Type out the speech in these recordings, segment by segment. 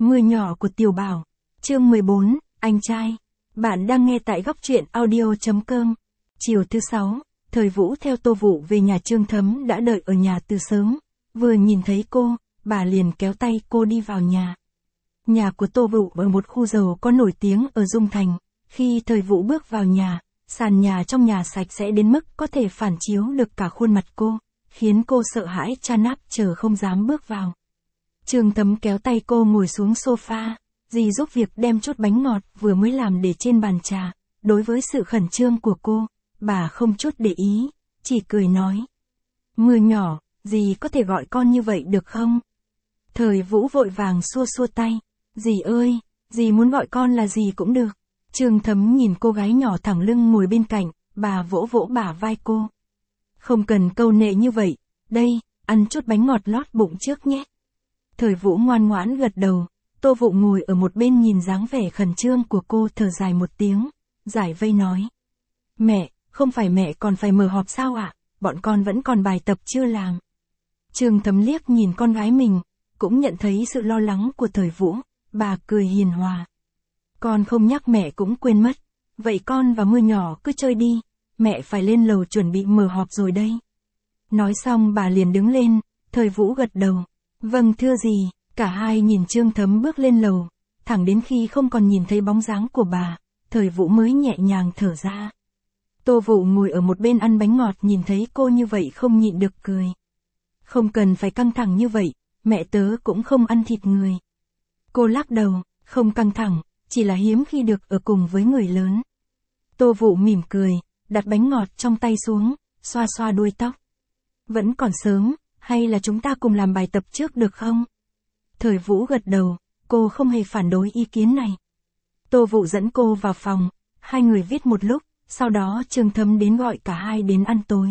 Mưa nhỏ của Tiểu Bảo. Chương 14, anh trai. Bạn đang nghe tại góc truyện audio.com. Chiều thứ 6, Thời Vũ theo Tô Vũ về nhà Trương Thấm đã đợi ở nhà từ sớm. Vừa nhìn thấy cô, bà liền kéo tay cô đi vào nhà. Nhà của Tô Vũ ở một khu giàu có nổi tiếng ở Dung Thành. Khi Thời Vũ bước vào nhà, sàn nhà trong nhà sạch sẽ đến mức có thể phản chiếu được cả khuôn mặt cô, khiến cô sợ hãi cha náp chờ không dám bước vào. Trương Thấm kéo tay cô ngồi xuống sofa, dì giúp việc đem chút bánh ngọt vừa mới làm để trên bàn trà. Đối với sự khẩn trương của cô, bà không chút để ý, chỉ cười nói. Mưa nhỏ, dì có thể gọi con như vậy được không? Thời Vũ vội vàng xua xua tay. Dì ơi, dì muốn gọi con là gì cũng được. Trương Thấm nhìn cô gái nhỏ thẳng lưng ngồi bên cạnh, bà vỗ vỗ bả vai cô. Không cần câu nệ như vậy, đây, ăn chút bánh ngọt lót bụng trước nhé. Thời Vũ ngoan ngoãn gật đầu, Tô Vũ ngồi ở một bên nhìn dáng vẻ khẩn trương của cô thở dài một tiếng, giải vây nói. Mẹ, không phải mẹ còn phải mở họp sao ạ, bọn con vẫn còn bài tập chưa làm. Trương Thấm liếc nhìn con gái mình, cũng nhận thấy sự lo lắng của Thời Vũ, bà cười hiền hòa. Con không nhắc mẹ cũng quên mất, vậy con và Mưa nhỏ cứ chơi đi, mẹ phải lên lầu chuẩn bị mở họp rồi đây. Nói xong bà liền đứng lên, Thời Vũ gật đầu. Vâng thưa dì, cả hai nhìn Trương Thấm bước lên lầu, thẳng đến khi không còn nhìn thấy bóng dáng của bà, Thời Vũ mới nhẹ nhàng thở ra. Tô Vũ ngồi ở một bên ăn bánh ngọt nhìn thấy cô như vậy không nhịn được cười. Không cần phải căng thẳng như vậy, mẹ tớ cũng không ăn thịt người. Cô lắc đầu, không căng thẳng, chỉ là hiếm khi được ở cùng với người lớn. Tô Vũ mỉm cười, đặt bánh ngọt trong tay xuống, xoa xoa đuôi tóc. Vẫn còn sớm, hay là chúng ta cùng làm bài tập trước được không? Thời Vũ gật đầu, cô không hề phản đối ý kiến này. Tô Vũ dẫn cô vào phòng, hai người viết một lúc, sau đó Trương Thấm đến gọi cả hai đến ăn tối.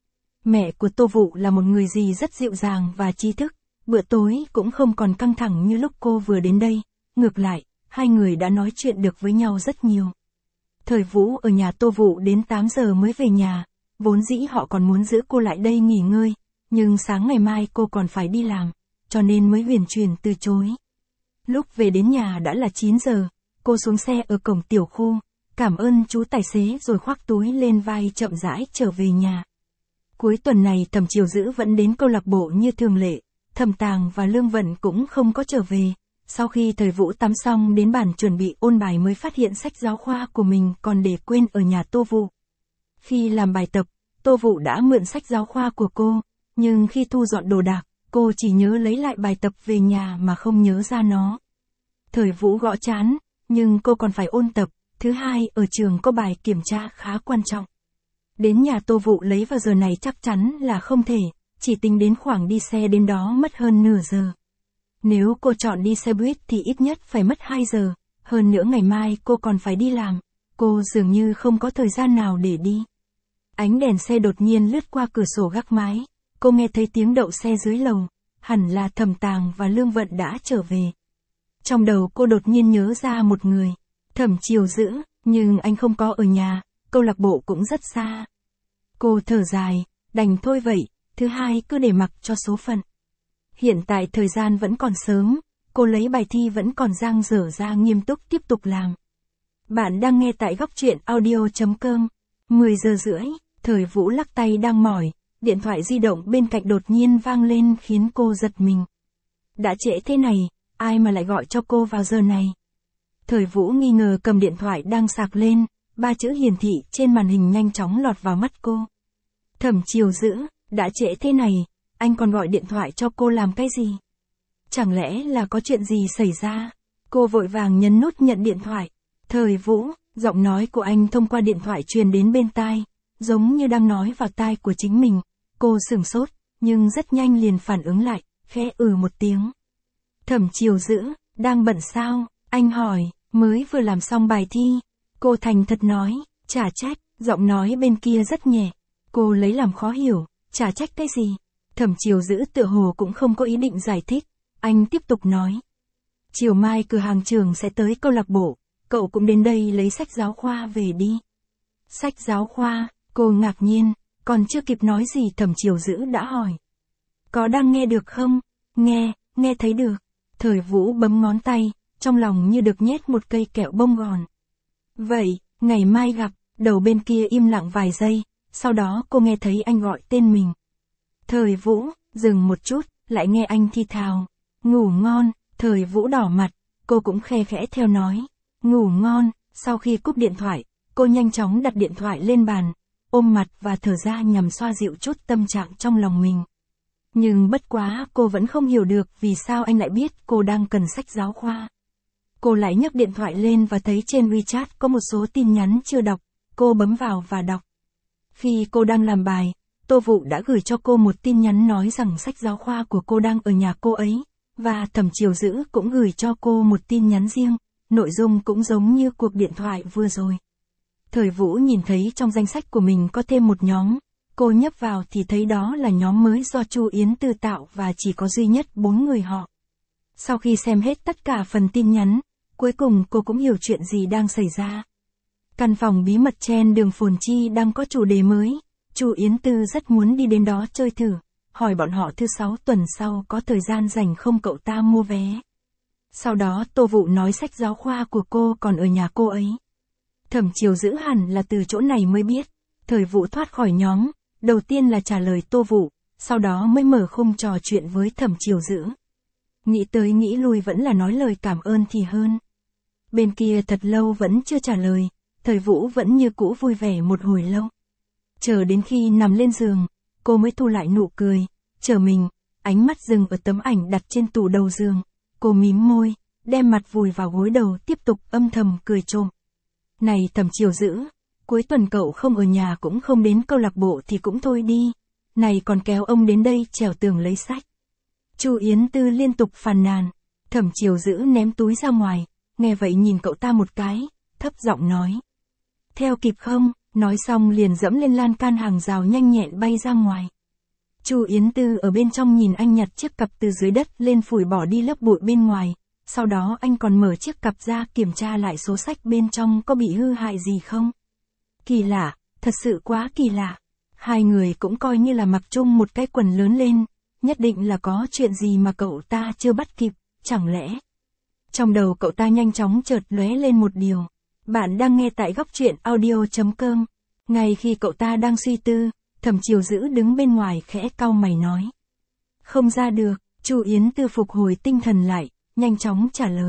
Mẹ của Tô Vũ là một người dì rất dịu dàng và trí thức, bữa tối cũng không còn căng thẳng như lúc cô vừa đến đây, ngược lại, hai người đã nói chuyện được với nhau rất nhiều. Thời Vũ ở nhà Tô Vũ đến 8 giờ mới về nhà, vốn dĩ họ còn muốn giữ cô lại đây nghỉ ngơi. Nhưng sáng ngày mai cô còn phải đi làm, cho nên mới huyền chuyển từ chối. Lúc về đến nhà đã là 9 giờ, cô xuống xe ở cổng tiểu khu, cảm ơn chú tài xế rồi khoác túi lên vai chậm rãi trở về nhà. Cuối tuần này Thẩm Chiều Dữ vẫn đến câu lạc bộ như thường lệ, Thẩm Tàng và Lương Vận cũng không có trở về. Sau khi Thời Vũ tắm xong đến bàn chuẩn bị ôn bài mới phát hiện sách giáo khoa của mình còn để quên ở nhà Tô Vũ. Khi làm bài tập, Tô Vũ đã mượn sách giáo khoa của cô. Nhưng khi thu dọn đồ đạc, cô chỉ nhớ lấy lại bài tập về nhà mà không nhớ ra nó. Thời Vũ gõ chán, nhưng cô còn phải ôn tập, thứ hai ở trường có bài kiểm tra khá quan trọng. Đến nhà Tô Vũ lấy vào giờ này chắc chắn là không thể, chỉ tính đến khoảng đi xe đến đó mất hơn nửa giờ. Nếu cô chọn đi xe buýt thì ít nhất phải mất 2 giờ, hơn nữa ngày mai cô còn phải đi làm, cô dường như không có thời gian nào để đi. Ánh đèn xe đột nhiên lướt qua cửa sổ gác mái. Cô nghe thấy tiếng đậu xe dưới lầu, hẳn là Thẩm Tàng và Lương Vận đã trở về. Trong đầu cô đột nhiên nhớ ra một người, Thẩm Chiều Dữ, nhưng anh không có ở nhà, câu lạc bộ cũng rất xa. Cô thở dài, đành thôi vậy, thứ hai cứ để mặc cho số phận. Hiện tại thời gian vẫn còn sớm, cô lấy bài thi vẫn còn dang dở ra nghiêm túc tiếp tục làm. Bạn đang nghe tại góc truyện audio.com. 10 giờ rưỡi, Thời Vũ lắc tay đang mỏi. Điện thoại di động bên cạnh đột nhiên vang lên khiến cô giật mình. Đã trễ thế này, ai mà lại gọi cho cô vào giờ này? Thời Vũ nghi ngờ cầm điện thoại đang sạc lên, 3 chữ hiển thị trên màn hình nhanh chóng lọt vào mắt cô. Thẩm Chiều Dữ, đã trễ thế này, anh còn gọi điện thoại cho cô làm cái gì? Chẳng lẽ là có chuyện gì xảy ra? Cô vội vàng nhấn nút nhận điện thoại. Thời Vũ, giọng nói của anh thông qua điện thoại truyền đến bên tai. Giống như đang nói vào tai của chính mình, cô sửng sốt, nhưng rất nhanh liền phản ứng lại, khẽ một tiếng. Thẩm Chiều Dữ, đang bận sao? Anh hỏi, mới vừa làm xong bài thi. Cô thành thật nói, chả trách, giọng nói bên kia rất nhẹ. Cô lấy làm khó hiểu, chả trách cái gì? Thẩm Chiều Dữ tựa hồ cũng không có ý định giải thích, anh tiếp tục nói. Chiều mai cửa hàng trường sẽ tới câu lạc bộ, cậu cũng đến đây lấy sách giáo khoa về đi. Sách giáo khoa? Cô ngạc nhiên, còn chưa kịp nói gì Thẩm Chiều Dữ đã hỏi. Có đang nghe được không? Nghe thấy được. Thời Vũ bấm ngón tay, trong lòng như được nhét một cây kẹo bông gòn. Vậy, ngày mai gặp, đầu bên kia im lặng vài giây, sau đó cô nghe thấy anh gọi tên mình. Thời Vũ, dừng một chút, lại nghe anh thi thào. Ngủ ngon, Thời Vũ đỏ mặt, cô cũng khe khẽ theo nói. Ngủ ngon, sau khi cúp điện thoại, cô nhanh chóng đặt điện thoại lên bàn, ôm mặt và thở ra nhằm xoa dịu chút tâm trạng trong lòng mình. Nhưng bất quá cô vẫn không hiểu được vì sao anh lại biết cô đang cần sách giáo khoa. Cô lại nhấc điện thoại lên và thấy trên WeChat có một số tin nhắn chưa đọc, cô bấm vào và đọc. Khi cô đang làm bài, Tô Vũ đã gửi cho cô một tin nhắn nói rằng sách giáo khoa của cô đang ở nhà cô ấy, và Thẩm Chiều Dữ cũng gửi cho cô một tin nhắn riêng, nội dung cũng giống như cuộc điện thoại vừa rồi. Thời Vũ nhìn thấy trong danh sách của mình có thêm một nhóm, cô nhấp vào thì thấy đó là nhóm mới do Chu Yến Tư tạo và chỉ có duy nhất 4 người họ. Sau khi xem hết tất cả phần tin nhắn, cuối cùng cô cũng hiểu chuyện gì đang xảy ra. Căn phòng bí mật trên đường Phồn Chi đang có chủ đề mới, Chu Yến Tư rất muốn đi đến đó chơi thử, hỏi bọn họ thứ 6 tuần sau có thời gian rảnh không cậu ta mua vé. Sau đó Tô Vũ nói sách giáo khoa của cô còn ở nhà cô ấy. Thẩm Chiều Dữ hẳn là từ chỗ này mới biết. Thời Vũ thoát khỏi nhóm, đầu tiên là trả lời Tô Vũ, sau đó mới mở khung trò chuyện với Thẩm Chiều Dữ. Nghĩ tới nghĩ lui vẫn là nói lời cảm ơn thì hơn. Bên kia thật lâu vẫn chưa trả lời, Thời Vũ vẫn như cũ vui vẻ một hồi lâu. Chờ đến khi nằm lên giường, cô mới thu lại nụ cười, chờ mình, ánh mắt dừng ở tấm ảnh đặt trên tủ đầu giường. Cô mím môi, đem mặt vùi vào gối đầu tiếp tục âm thầm cười trộm. Này Thẩm Chiều Dữ, cuối tuần cậu không ở nhà cũng không đến câu lạc bộ thì cũng thôi đi. Này còn kéo ông đến đây trèo tường lấy sách. Chu Yến Tư liên tục phàn nàn. Thẩm Chiều Dữ ném túi ra ngoài, nghe vậy nhìn cậu ta một cái, thấp giọng nói. Theo kịp không, nói xong liền dẫm lên lan can hàng rào nhanh nhẹn bay ra ngoài. Chu Yến Tư ở bên trong nhìn anh nhặt chiếc cặp từ dưới đất lên phủi bỏ đi lớp bụi bên ngoài, sau đó anh còn mở chiếc cặp ra kiểm tra lại số sách bên trong có bị hư hại gì không. Kỳ lạ, thật sự quá kỳ lạ. Hai người cũng coi như là mặc chung một cái quần lớn lên, nhất định là có chuyện gì mà cậu ta chưa bắt kịp, chẳng lẽ. Trong đầu cậu ta nhanh chóng chợt lóe lên một điều. Bạn đang nghe tại góc truyện audio.com. Ngay khi cậu ta đang suy tư, Thẩm Chiều Dữ đứng bên ngoài khẽ cau mày nói. Không ra được, Chu Yến Tư phục hồi tinh thần lại, nhanh chóng trả lời.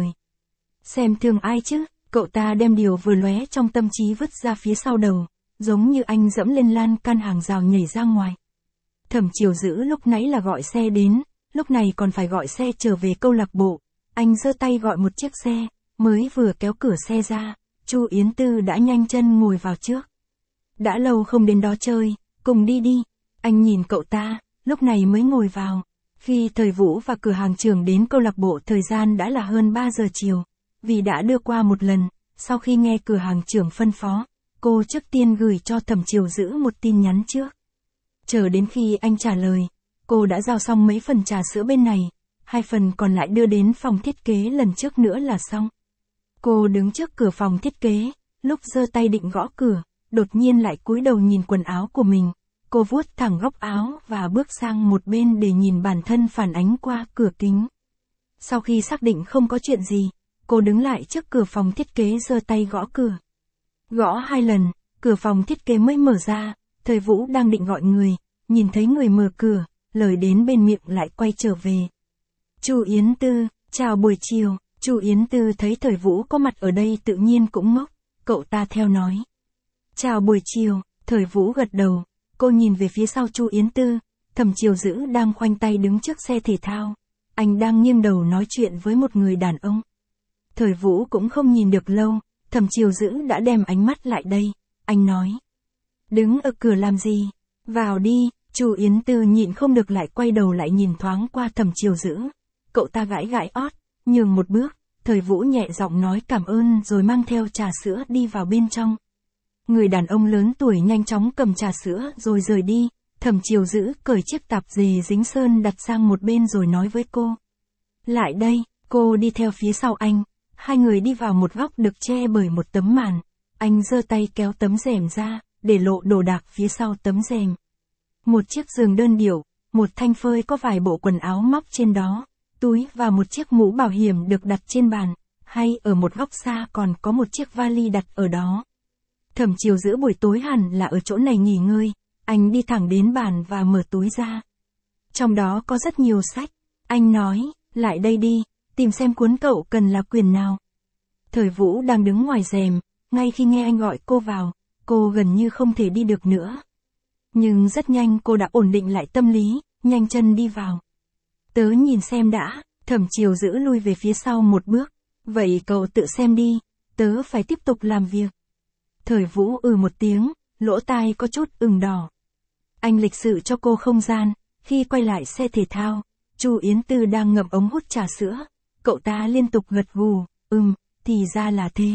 Xem thường ai chứ, cậu ta đem điều vừa lóe trong tâm trí vứt ra phía sau đầu, giống như anh dẫm lên lan can hàng rào nhảy ra ngoài. Thẩm Chiều Dữ lúc nãy là gọi xe đến, lúc này còn phải gọi xe trở về câu lạc bộ. Anh giơ tay gọi một chiếc xe, mới vừa kéo cửa xe ra, Chu Yến Tư đã nhanh chân ngồi vào trước. Đã lâu không đến đó chơi, cùng đi đi. Anh nhìn cậu ta, lúc này mới ngồi vào. Khi Thời Vũ và cửa hàng trưởng đến câu lạc bộ thời gian đã là hơn 3 giờ chiều. Vì đã đưa qua một lần, sau khi nghe cửa hàng trưởng phân phó, cô trước tiên gửi cho Thẩm Chiều Dữ một tin nhắn trước. Chờ đến khi anh trả lời, cô đã giao xong mấy phần trà sữa bên này, 2 phần còn lại đưa đến phòng thiết kế lần trước nữa là xong. Cô đứng trước cửa phòng thiết kế, lúc giơ tay định gõ cửa, đột nhiên lại cúi đầu nhìn quần áo của mình. Cô vuốt thẳng góc áo và bước sang một bên để nhìn bản thân phản ánh qua cửa kính. Sau khi xác định không có chuyện gì, cô đứng lại trước cửa phòng thiết kế giơ tay gõ cửa. Gõ 2 lần, cửa phòng thiết kế mới mở ra. Thời Vũ đang định gọi người, nhìn thấy người mở cửa, lời đến bên miệng lại quay trở về. Chu Yến Tư, chào buổi chiều. Chu Yến Tư thấy Thời Vũ có mặt ở đây tự nhiên cũng ngốc, cậu ta theo nói. Chào buổi chiều, Thời Vũ gật đầu, cô nhìn về phía sau Chu Yến Tư, Thẩm Chiều Dữ đang khoanh tay đứng trước xe thể thao. Anh đang nghiêng đầu nói chuyện với một người đàn ông. Thời Vũ cũng không nhìn được lâu, Thẩm Chiều Dữ đã đem ánh mắt lại đây, anh nói. Đứng ở cửa làm gì? Vào đi. Chu Yến Tư nhịn không được lại quay đầu lại nhìn thoáng qua Thẩm Chiều Dữ. Cậu ta gãi gãi ót, nhường một bước, Thời Vũ nhẹ giọng nói cảm ơn rồi mang theo trà sữa đi vào bên trong. Người đàn ông lớn tuổi nhanh chóng cầm trà sữa rồi rời đi, Thẩm Chiều Dữ cởi chiếc tạp dề dính sơn đặt sang một bên rồi nói với cô. Lại đây, cô đi theo phía sau anh, hai người đi vào một góc được che bởi một tấm màn, anh giơ tay kéo tấm rèm ra, để lộ đồ đạc phía sau tấm rèm. Một chiếc giường đơn điệu, một thanh phơi có vài bộ quần áo móc trên đó, túi và một chiếc mũ bảo hiểm được đặt trên bàn, hay ở một góc xa còn có một chiếc vali đặt ở đó. Thẩm Chiều giữa buổi tối hẳn là ở chỗ này nghỉ ngơi, anh đi thẳng đến bàn và mở túi ra. Trong đó có rất nhiều sách, anh nói, lại đây đi, tìm xem cuốn cậu cần là quyển nào. Thời Vũ đang đứng ngoài rèm, ngay khi nghe anh gọi cô vào, cô gần như không thể đi được nữa. Nhưng rất nhanh cô đã ổn định lại tâm lý, nhanh chân đi vào. Tớ nhìn xem đã, Thẩm Chiều giữ lui về phía sau một bước. Vậy cậu tự xem đi, tớ phải tiếp tục làm việc. Thời Vũ một tiếng, lỗ tai có chút ửng đỏ. Anh lịch sự cho cô không gian, khi quay lại xe thể thao, Chu Yến Tư đang ngậm ống hút trà sữa. Cậu ta liên tục gật gù, thì ra là thế.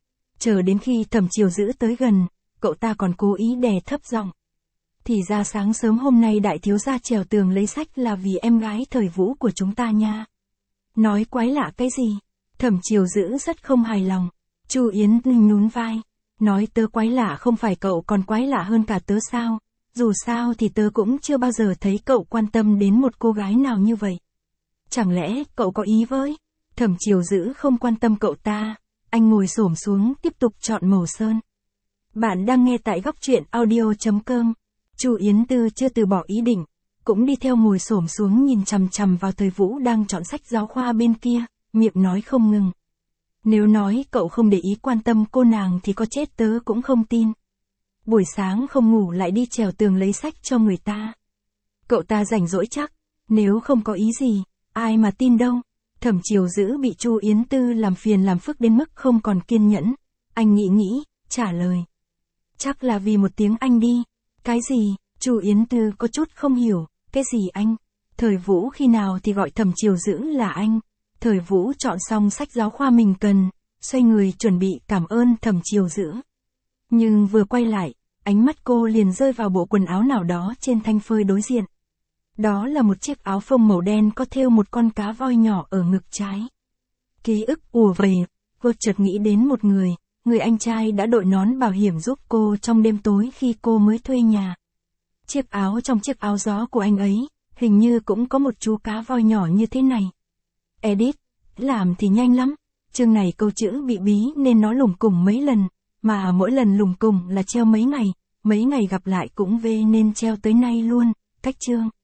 Chờ đến khi Thẩm Chiều giữ tới gần, cậu ta còn cố ý đè thấp giọng. Thì ra sáng sớm hôm nay đại thiếu gia trèo tường lấy sách là vì em gái Thời Vũ của chúng ta nha. Nói quái lạ cái gì? Thẩm Chiều giữ rất không hài lòng. Chu Yến nhún vai. Nói tớ quái lạ không phải cậu còn quái lạ hơn cả tớ sao? Dù sao thì tớ cũng chưa bao giờ thấy cậu quan tâm đến một cô gái nào như vậy. Chẳng lẽ cậu có ý với? Thẩm Chiều giữ không quan tâm cậu ta. Anh ngồi xổm xuống tiếp tục chọn màu sơn. Bạn đang nghe tại góc truyện audio.com. Chu Yến Tư chưa từ bỏ ý định, cũng đi theo ngồi xổm xuống nhìn chằm chằm vào Thời Vũ đang chọn sách giáo khoa bên kia, miệng nói không ngừng. Nếu nói cậu không để ý quan tâm cô nàng thì có chết tớ cũng không tin. Buổi sáng không ngủ lại đi trèo tường lấy sách cho người ta. Cậu ta rảnh rỗi chắc, nếu không có ý gì, ai mà tin đâu. Thẩm Chiều giữ bị Chu Yến Tư làm phiền làm phức đến mức không còn kiên nhẫn. Anh nghĩ, trả lời. Chắc là vì một tiếng Anh đi. Cái gì? Chu Yến Tư có chút không hiểu. Cái gì anh? Thời Vũ khi nào thì gọi Thẩm Chiều giữ là anh. Thời Vũ chọn xong sách giáo khoa mình cần, xoay người chuẩn bị cảm ơn Thẩm Chiều giữ. Nhưng vừa quay lại, ánh mắt cô liền rơi vào bộ quần áo nào đó trên thanh phơi đối diện. Đó là một chiếc áo phông màu đen có thêu một con cá voi nhỏ ở ngực trái. Ký ức ùa về, cô chợt nghĩ đến một người anh trai đã đội nón bảo hiểm giúp cô trong đêm tối khi cô mới thuê nhà. Chiếc áo trong chiếc áo gió của anh ấy, hình như cũng có một chú cá voi nhỏ như thế này. Edit, làm thì nhanh lắm, chương này câu chữ bị bí nên nó lủng củng mấy lần, mà mỗi lần lủng củng là treo mấy ngày gặp lại cũng về nên treo tới nay luôn, cách chương.